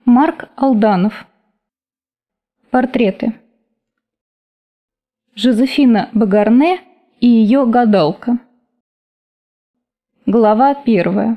Марк Алданов. Портреты. Жозефина Багарне и ее гадалка. Глава 1.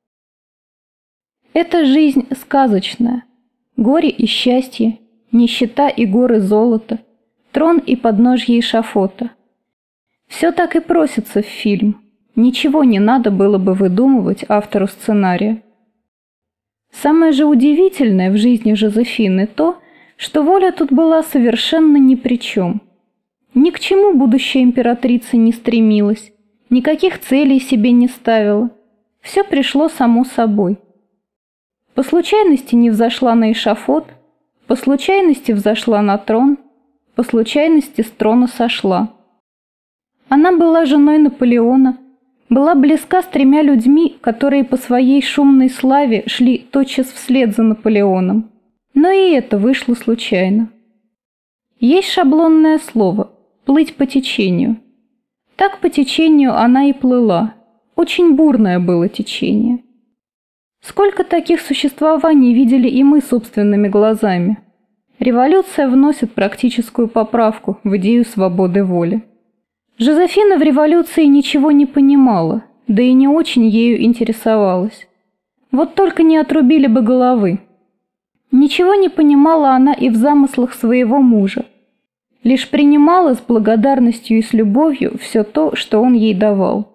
Эта жизнь сказочная. Горе и счастье, нищета и горы золота, трон и подножье эшафота. Все так и просится в фильм. Ничего не надо было бы выдумывать автору сценария. Самое же удивительное в жизни Жозефины то, что воля тут была совершенно ни при чем. Ни к чему будущая императрица не стремилась, никаких целей себе не ставила. Все пришло само собой. По случайности не взошла на эшафот, по случайности взошла на трон, по случайности с трона сошла. Она была женой Наполеона, была близка с 3 людьми, которые по своей шумной славе шли тотчас вслед за Наполеоном. Но и это вышло случайно. Есть шаблонное слово «плыть по течению». Так по течению она и плыла. Очень бурное было течение. Сколько таких существований видели и мы собственными глазами. Революция вносит практическую поправку в идею свободы воли. Жозефина в революции ничего не понимала, да и не очень ею интересовалась. Вот только не отрубили бы головы. Ничего не понимала она и в замыслах своего мужа. Лишь принимала с благодарностью и с любовью все то, что он ей давал.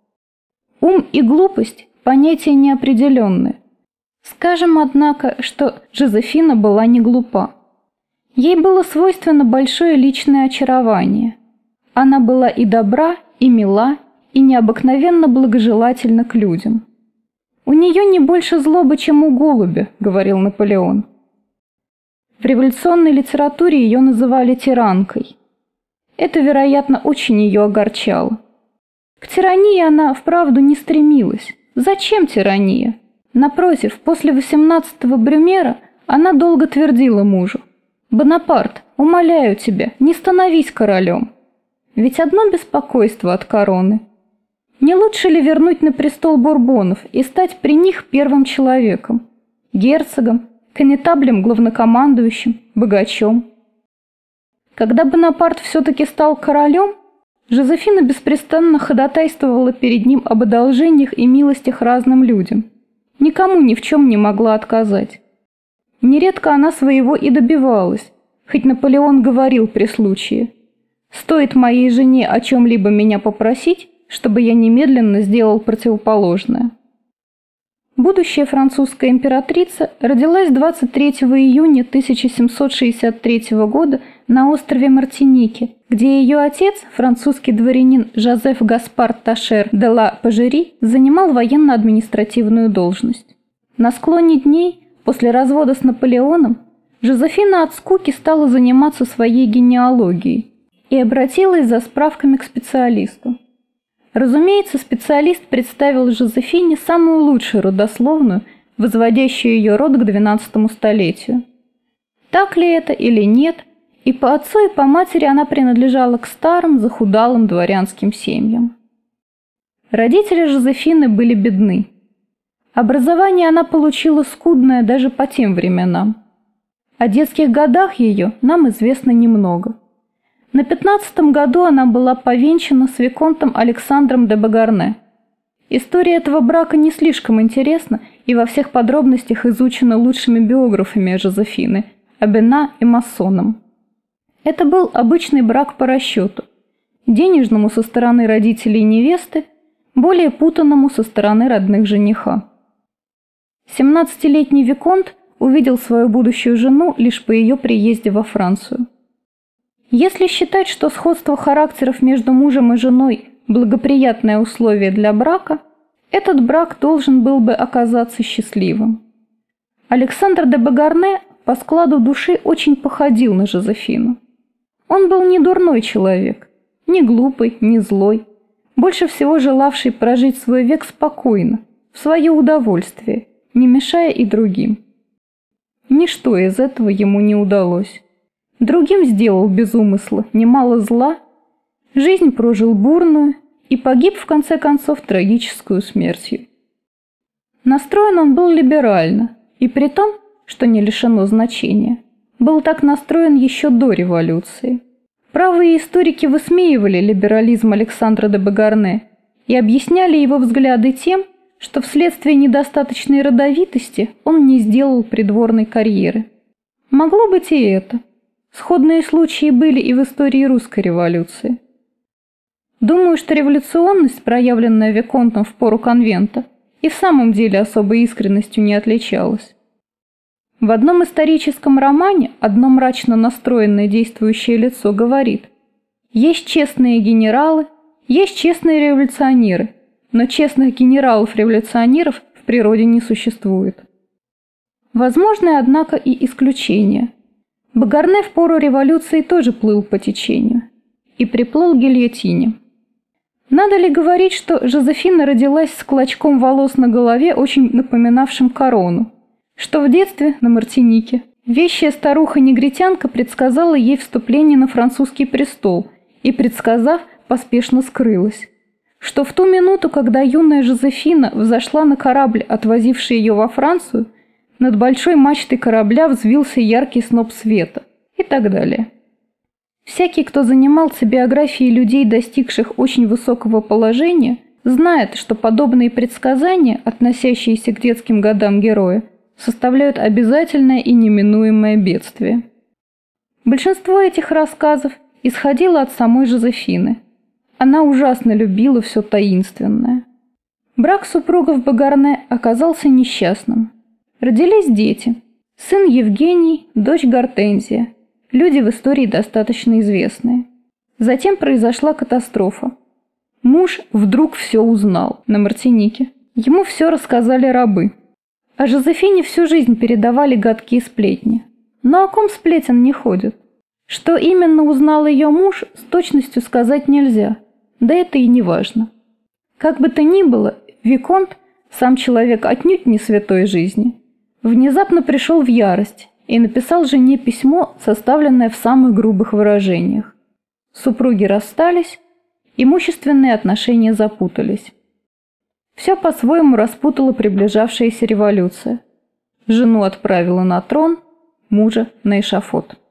Ум и глупость – понятия неопределенные. Скажем, однако, что Жозефина была не глупа. Ей было свойственно большое личное очарование. Она была и добра, и мила, и необыкновенно благожелательна к людям. «У нее не больше злобы, чем у голубя», — говорил Наполеон. В революционной литературе ее называли тиранкой. Это, вероятно, очень ее огорчало. К тирании она, вправду, не стремилась. Зачем тирания? Напротив, после 18-го Брюмера она долго твердила мужу: «Бонапарт, умоляю тебя, не становись королем. Ведь одно беспокойство от короны. Не лучше ли вернуть на престол Бурбонов и стать при них первым человеком, герцогом, коннетаблем главнокомандующим, богачом?» Когда Бонапарт все-таки стал королем, Жозефина беспрестанно ходатайствовала перед ним об одолжениях и милостях разным людям. Никому ни в чем не могла отказать. Нередко она своего и добивалась, хоть Наполеон говорил при случае: «Стоит моей жене о чем-либо меня попросить, чтобы я немедленно сделал противоположное». Будущая французская императрица родилась 23 июня 1763 года на острове Мартиники, где ее отец, французский дворянин Жозеф Гаспар Ташер де ла Пажери, занимал военно-административную должность. На склоне дней, после развода с Наполеоном, Жозефина от скуки стала заниматься своей генеалогией и обратилась за справками к специалисту. Разумеется, специалист представил Жозефине самую лучшую родословную, возводящую ее род к XII столетию. Так ли это или нет, и по отцу, и по матери она принадлежала к старым, захудалым дворянским семьям. Родители Жозефины были бедны. Образование она получила скудное даже по тем временам. О детских годах ее нам известно немного. На 15-м году она была повенчана с виконтом Александром де Багарне. История этого брака не слишком интересна и во всех подробностях изучена лучшими биографами Жозефины – Абена и Массоном. Это был обычный брак по расчету, денежному со стороны родителей невесты, более путанному со стороны родных жениха. 17-летний виконт увидел свою будущую жену лишь по ее приезде во Францию. Если считать, что сходство характеров между мужем и женой – благоприятное условие для брака, этот брак должен был бы оказаться счастливым. Александр де Багарне по складу души очень походил на Жозефину. Он был не дурной человек, не глупый, не злой, больше всего желавший прожить свой век спокойно, в свое удовольствие, не мешая и другим. Ничто из этого ему не удалось. Другим сделал без умысла немало зла, жизнь прожил бурную и погиб в конце концов трагическую смертью. Настроен он был либерально, и притом что не лишено значения, был так настроен еще до революции. Правые историки высмеивали либерализм Александра де Багарне и объясняли его взгляды тем, что вследствие недостаточной родовитости он не сделал придворной карьеры. Могло быть и это. Сходные случаи были и в истории русской революции. Думаю, что революционность, проявленная Виконтом в пору конвента, и в самом деле особой искренностью не отличалась. В одном историческом романе одно мрачно настроенное действующее лицо говорит: «Есть честные генералы, есть честные революционеры, но честных генералов-революционеров в природе не существует». Возможны, однако, и исключения. Багарне в пору революции тоже плыл по течению и приплыл к гильотине. Надо ли говорить, что Жозефина родилась с клочком волос на голове, очень напоминавшим корону, что в детстве на Мартинике вещая старуха-негритянка предсказала ей вступление на французский престол и, предсказав, поспешно скрылась, что в ту минуту, когда юная Жозефина взошла на корабль, отвозивший ее во Францию, над большой мачтой корабля взвился яркий сноп света и так далее. Всякий, кто занимался биографией людей, достигших очень высокого положения, знает, что подобные предсказания, относящиеся к детским годам героя, составляют обязательное и неминуемое бедствие. Большинство этих рассказов исходило от самой Жозефины. Она ужасно любила все таинственное. Брак супругов Багарне оказался несчастным. Родились дети. Сын Евгений, дочь Гортензия. Люди в истории достаточно известные. Затем произошла катастрофа. Муж вдруг все узнал на Мартинике. Ему все рассказали рабы. О Жозефине всю жизнь передавали гадкие сплетни. Но о ком сплетен не ходит? Что именно узнал ее муж, с точностью сказать нельзя. Да это и не важно. Как бы то ни было, Виконт, сам человек отнюдь не святой жизни, внезапно пришел в ярость и написал жене письмо, составленное в самых грубых выражениях. Супруги расстались, имущественные отношения запутались. Все по-своему распутала приближавшаяся революция. Жену отправила на трон, мужа на эшафот.